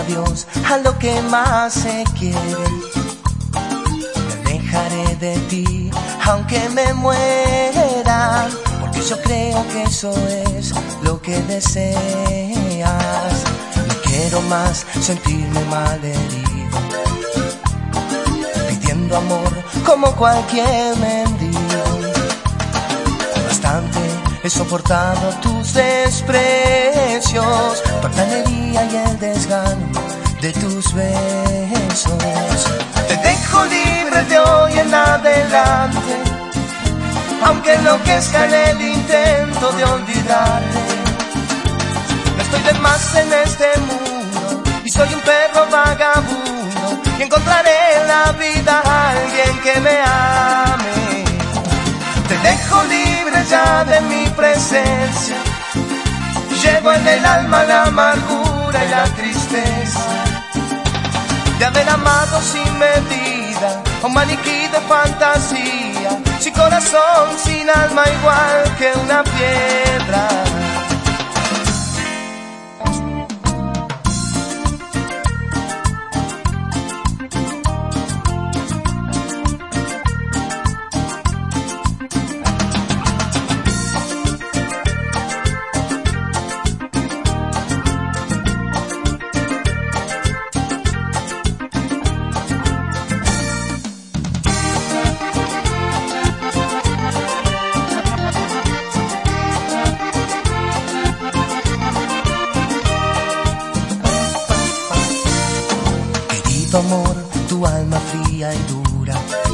adiós a lo que más se quiere. Me alejaré de ti aunque me muera, porque yo creo que eso es lo que deseas. No quiero más sentirme malherido, pidiendo amor como cualquier mendigo. Bastante he soportado tus desprecios, tu altanería y el desgano de tus besos. Te dejo libre de hoy en adelante, aunque enloquezca en el intento de olvidarte. No estoy de más en este mundo y soy un perro vagabundo, y encontraré en la vida a alguien que me ame. Te dejo libre ya de mi presencia, llevo en el alma la amargura y la tristeza de haber amado sin medida, a un maniquí de fantasía, sin corazón, sin alma, igual que una piedra. Tu amor, tu alma fría y dura,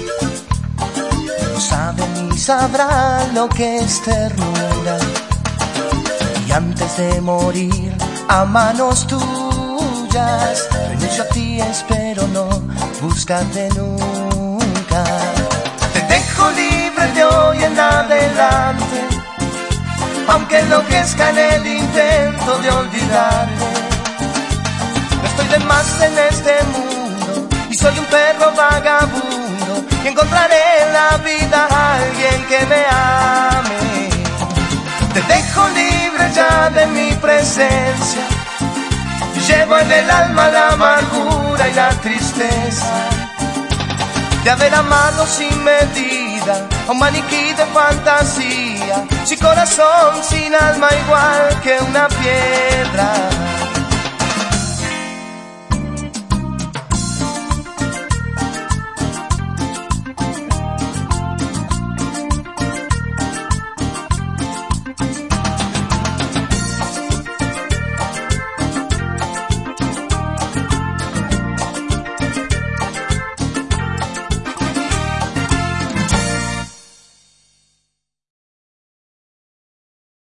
no sabe ni sabrá lo que es ternura. Y antes de morir a manos tuyas, renuncio a ti, espero no buscarte nunca. Te dejo libre de hoy en adelante, aunque enloquezca en el intento de olvidarte. No estoy de más en este mundo y soy un perro vagabundo, y encontraré en la vida a alguien que me ame. Te dejo libre ya de mi presencia, llevo en el alma la amargura y la tristeza de haber amado sin medida, a un maniquí de fantasía, sin corazón, sin alma, igual que una piedra.